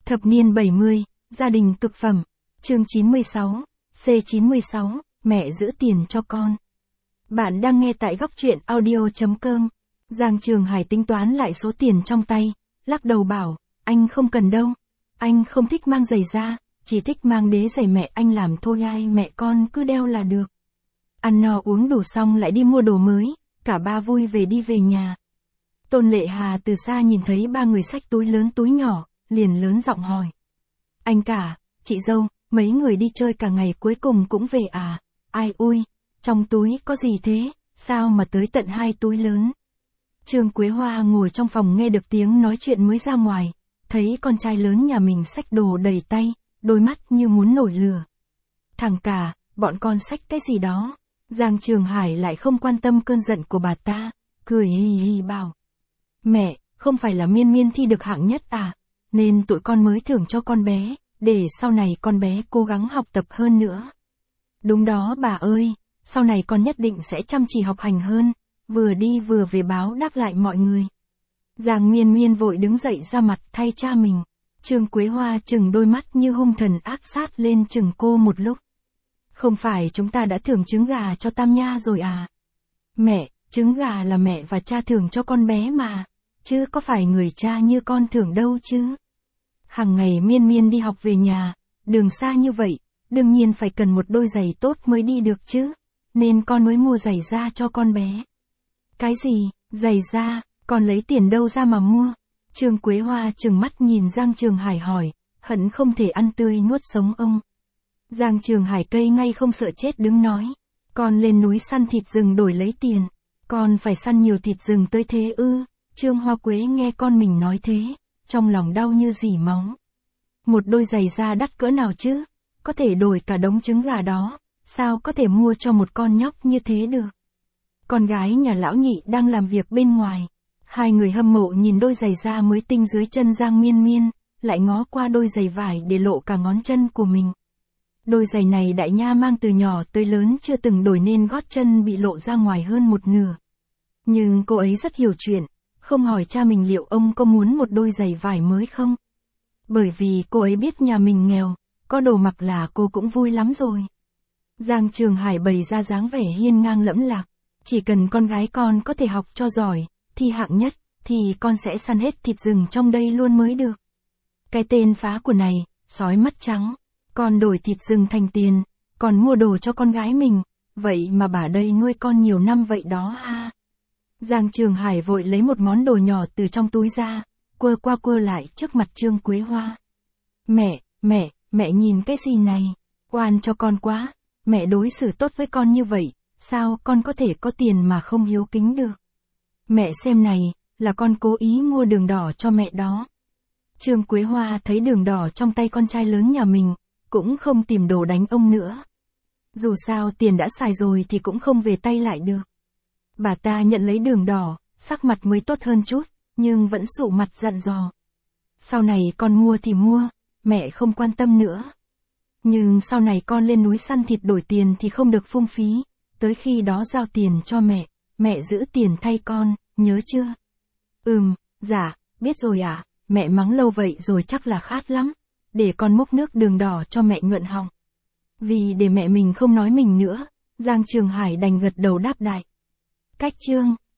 Thập niên 70, gia đình cực phẩm. Chương 96, C96, mẹ giữ tiền cho con. Bạn đang nghe tại góc truyện audio.com. Giang Trường Hải tính toán lại số tiền trong tay, lắc đầu bảo, anh không cần đâu. Anh không thích mang giày da, chỉ thích mang đế giày mẹ anh làm thôi, ai mẹ con cứ đeo là được. Ăn no uống đủ xong lại đi mua đồ mới, cả ba vui đi về nhà. Tôn Lệ Hà từ xa nhìn thấy ba người xách túi lớn túi nhỏ, liền lớn giọng hỏi. Anh cả, chị dâu, mấy người đi chơi cả ngày cuối cùng cũng về à? Ai ui, trong túi có gì thế, sao mà tới tận 2 túi lớn? Trương Quế Hoa ngồi trong phòng nghe được tiếng nói chuyện mới ra ngoài, thấy con trai lớn nhà mình xách đồ đầy tay, đôi mắt như muốn nổi lửa. Thằng cả, bọn con xách cái gì đó? Giang Trường Hải lại không quan tâm cơn giận của bà ta, cười hì hì bảo. Mẹ, không phải là Miên Miên thi được hạng nhất à, nên tụi con mới thưởng cho con bé, để sau này con bé cố gắng học tập hơn nữa. Đúng đó bà ơi, sau này con nhất định sẽ chăm chỉ học hành hơn, vừa đi vừa về báo đáp lại mọi người. Giang Miên Miên vội đứng dậy ra mặt thay cha mình. Trương Quế Hoa chừng đôi mắt như hung thần ác sát lên chừng cô một lúc. Không phải chúng ta đã thưởng trứng gà cho Tam Nha rồi à? Mẹ, trứng gà là mẹ và cha thưởng cho con bé mà, chứ có phải người cha như con thưởng đâu chứ. Hàng ngày Miên Miên đi học về nhà, đường xa như vậy, đương nhiên phải cần một đôi giày tốt mới đi được chứ, nên con mới mua giày da cho con bé. Cái gì, giày da, con lấy tiền đâu ra mà mua? Trương Quế Hoa trừng mắt nhìn Giang Trường Hải hỏi, hận không thể ăn tươi nuốt sống ông. Giang Trường Hải cây ngay không sợ chết đứng nói, con lên núi săn thịt rừng đổi lấy tiền, con phải săn nhiều thịt rừng tới thế ư? Trương Hoa Quế nghe con mình nói thế, trong lòng đau như rỉ máu. Một đôi giày da đắt cỡ nào chứ, có thể đổi cả đống trứng gà đó, sao có thể mua cho một con nhóc như thế được? Con gái nhà lão nhị đang làm việc bên ngoài, hai người hâm mộ nhìn đôi giày da mới tinh dưới chân Giang Miên Miên, lại ngó qua đôi giày vải để lộ cả ngón chân của mình. Đôi giày này Đại Nha mang từ nhỏ tới lớn chưa từng đổi nên gót chân bị lộ ra ngoài hơn một nửa. Nhưng cô ấy rất hiểu chuyện, không hỏi cha mình liệu ông có muốn một đôi giày vải mới không. Bởi vì cô ấy biết nhà mình nghèo, có đồ mặc là cô cũng vui lắm rồi. Giang Trường Hải bày ra dáng vẻ hiên ngang lẫm lạc, chỉ cần con gái con có thể học cho giỏi, thi hạng nhất, thì con sẽ săn hết thịt rừng trong đây luôn mới được. Cái tên phá của này, sói mắt trắng, con đổi thịt rừng thành tiền, còn mua đồ cho con gái mình, vậy mà bà đây nuôi con nhiều năm vậy đó ha. Giang Trường Hải vội lấy một món đồ nhỏ từ trong túi ra, quơ qua quơ lại trước mặt Trương Quế Hoa. Mẹ nhìn cái gì này, oan cho con quá, mẹ đối xử tốt với con như vậy, sao con có thể có tiền mà không hiếu kính được. Mẹ xem này, là con cố ý mua đường đỏ cho mẹ đó. Trương Quế Hoa thấy đường đỏ trong tay con trai lớn nhà mình, cũng không tìm đồ đánh ông nữa. Dù sao tiền đã xài rồi thì cũng không về tay lại được. Bà ta nhận lấy đường đỏ, sắc mặt mới tốt hơn chút, nhưng vẫn sụ mặt dặn dò. Sau này con mua thì mua, mẹ không quan tâm nữa. Nhưng sau này con lên núi săn thịt đổi tiền thì không được phung phí, tới khi đó giao tiền cho mẹ giữ tiền thay con, nhớ chưa? Dạ, biết rồi ạ, mẹ mắng lâu vậy rồi chắc là khát lắm, để con múc nước đường đỏ cho mẹ nhuận họng. Vì để mẹ mình không nói mình nữa, Giang Trường Hải đành gật đầu đáp đại. Cách chương